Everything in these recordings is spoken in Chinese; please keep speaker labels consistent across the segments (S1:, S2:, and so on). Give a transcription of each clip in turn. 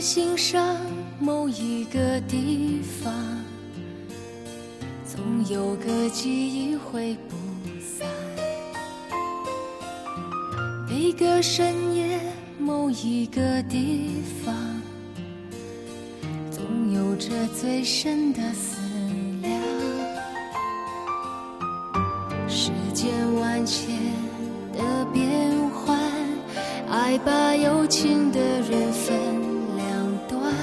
S1: 心上某一个地方，总有个记忆会不散。每个深夜某一个地方，总有着最深的思量。世间万千的变幻，爱把有情的人分两端。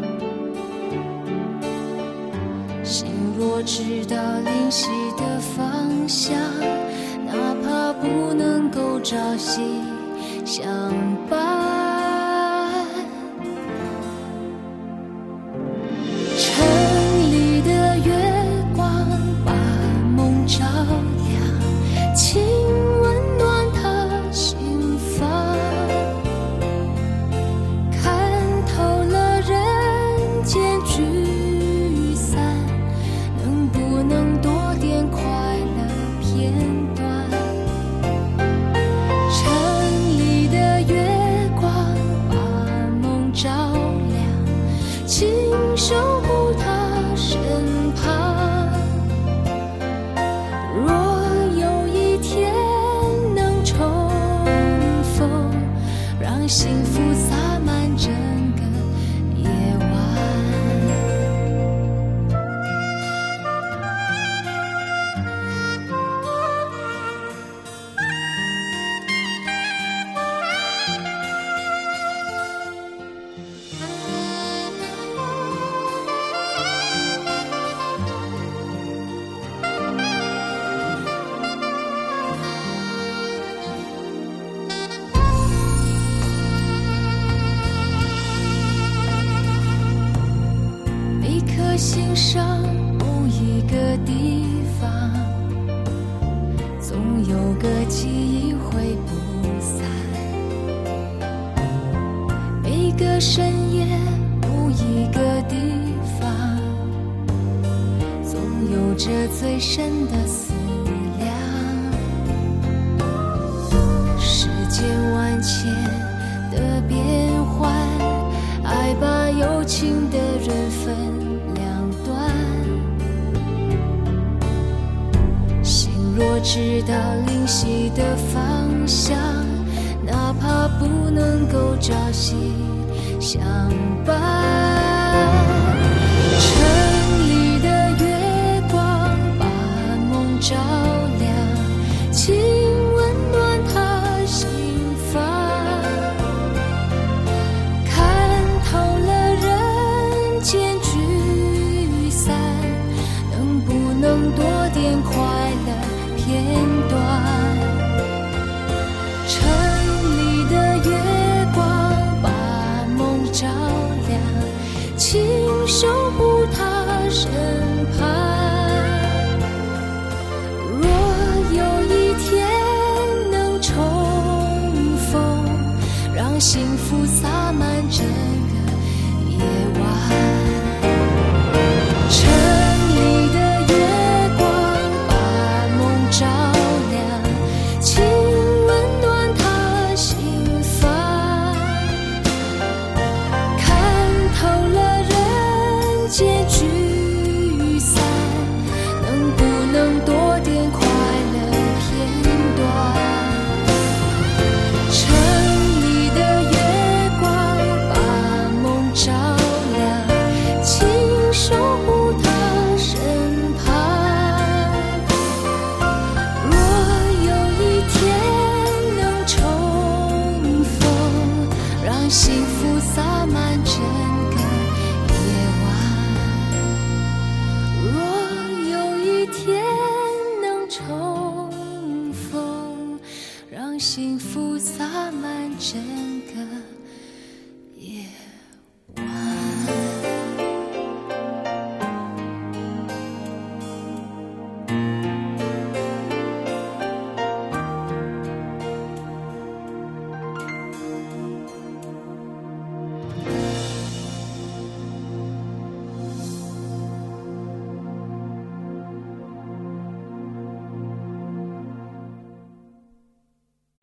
S1: 心若知道灵犀的方向，哪怕不能够朝夕相伴。城里的月光把梦照亮，请温暖他心房。看透了人间聚散，能不能多点快乐片段？城里的月光把梦照亮，请守护他身旁。若有一天能重逢，让幸福洒满整个夜晚。每颗心上某一个地方，总有个记忆会不散。每个深夜某一个地方，总有着最深的思量。世间万千的变幻，爱把有情的人分两端。心若知道灵犀的方向，哪怕不能够朝夕相伴。城里的月光把梦照亮，请温暖他心房。看透了人间聚散，能不能多点快乐片段？城里的月光把梦照亮，请守护他身旁。若有一天能重逢，让幸福洒满整个夜晚。城里的月光把梦照亮，请温暖他心房。看透了人间聚散，能不能多点快乐片段？城里的月光把梦照亮，请守护他身旁。若有一天能重逢，让幸福洒满整个夜晚。若有一天能重逢，让幸福洒满整